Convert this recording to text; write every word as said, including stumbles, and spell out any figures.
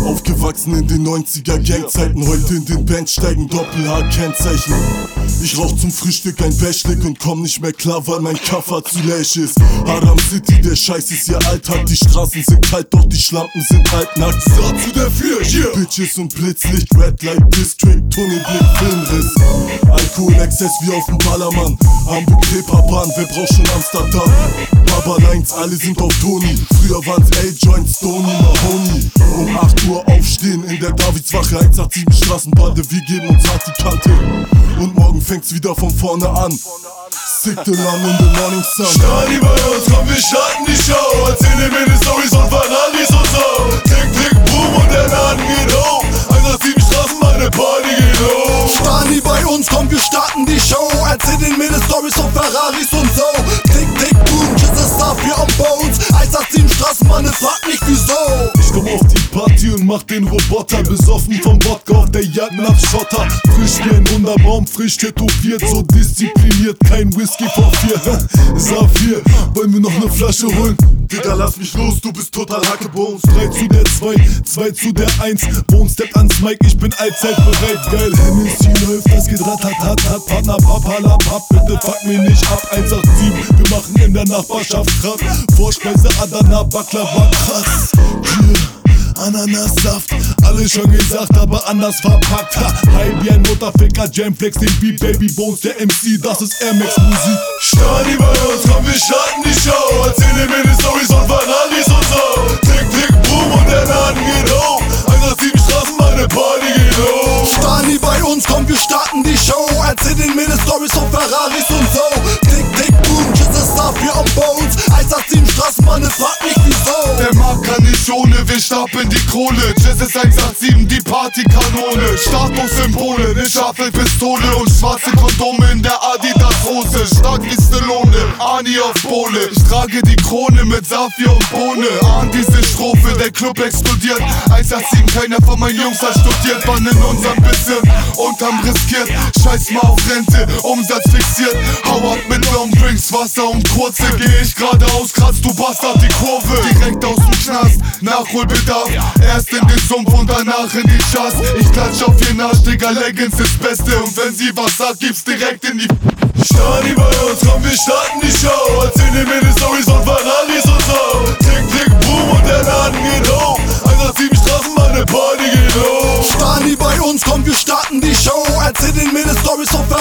Aufgewachsen in den neunziger Gangzeiten, heute in den Bandsteigen Doppel-H-Kennzeichen. Ich rauch zum Frühstück ein Bäschlik und komm nicht mehr klar, weil mein Kaffer zu läsch ist. Haram City, der Scheiß ist ihr Alltag. Die Straßen sind kalt, doch die Schlampen sind halbnackt. Saat zu der vier, yeah. Bitches und Blitzlicht, Red Light District, Tunnelblick, Filmriss. Alkoholexzess wie auf dem Ballermann. Hamburg, Reeperbahn, wer braucht schon Amsterdam? Baba Lines, alle sind auf Toni. Früher waren's A-Joint, Stoney, Mahoney. Um acht Uhr aufstehen in der Davidswache, eins acht sieben Straßenbande, wir geben uns hart die Kante. Und morgen fängt's wieder von vorne an. Sick the Land in the morning sun. Stani bei uns, komm, wir starten die Show. Erzählen mir die Storys und Ferraris und so. Tick, tick, boom und der Laden geht hoch. eins acht sieben Straßen, meine Party geht hoch. Stani bei uns, komm, wir starten die Show. Erzählen mir die Storys und Ferraris und so. Tick, tick, boom, Jesus Stuff hier am Bones. eins acht sieben Straßen, Mann, frag nicht wieso. Ich komm auf die Party und mach den Roboter. Besoffen vom Wodka auf der Jagd nach Schotter. Frisch wie ein Wunderbaum, frisch tätowiert. So diszipliniert, kein Whisky vor vier. Saphir, wollen wir noch ne Flasche holen? Digga, lass mich los, du bist total Hackebones. drei zu der zwei, zwei zu der eins. Bone steppt ans Mic, ich bin allzeit bereit. Geil, Hennessy läuft, das geht ratatatat. Partner, papalapap, bitte fuck mich nicht ab. eins acht sieben, wir machen in der Nachbarschaft Kraft. Vorspeise, Adana, Baklava, krass. Yeah. Ananassaft, alles schon gesagt, aber anders verpackt. Ha, hi wie ein Mutterficker, Jamflex, den Beat, Baby Bones, der M C, das ist Air Max Musik. Stani bei uns, komm, wir starten die Show. Erzählen mir die Storys und Ferraris und so. Tick, tick, boom und der Laden geht hoch. eins acht sieben Straßen, meine Party geht hoch. Stani bei uns, komm, wir starten die Show. Erzählen mir die Storys und Ferraris und so. Tick, tick, boom, Jesus Stuff hier am Bones. eins acht sieben Straßen, Mann, frag nicht wieso. Der Markt kann nicht ohne, wir stapeln die Kohle. Jazz ist eins acht sieben, die Partykanone. Statussymbole, ne Schaffelpistole und schwarze Kondome in der Adidas-Hose. Stark wie Stallone, Ani auf Pole. Ich trage die Krone mit Saphir und Bohne. Ahn diese Strophe, der Club explodiert. eins acht sieben, keiner von meinen Jungs hat studiert. Waren in unserem Bisschen und haben riskiert. Scheiß mal auf Rente, Umsatz fixiert. Hau ab mit Long Drinks, Wasser und kurze. Geh ich geradeaus, kratzt du Bastard die Kurve. Direkt aus dem Knast, Nachholbedarf. Erst in den Sumpf und danach in die Charts. Ich klatsch auf ihren Arsch, Digga, Leggings ist Beste. Und wenn sie was sagt, gibt's direkt in die... Stani bei uns, komm, wir starten die Show. Erzählen mir die Storys und Ferraris und so. Tick, tick, boom und der Laden geht hoch. eins acht sieben Straßen, meine Party geht hoch. Stani bei uns, komm, wir starten die Show. Erzählen mir die Storys und Ferraris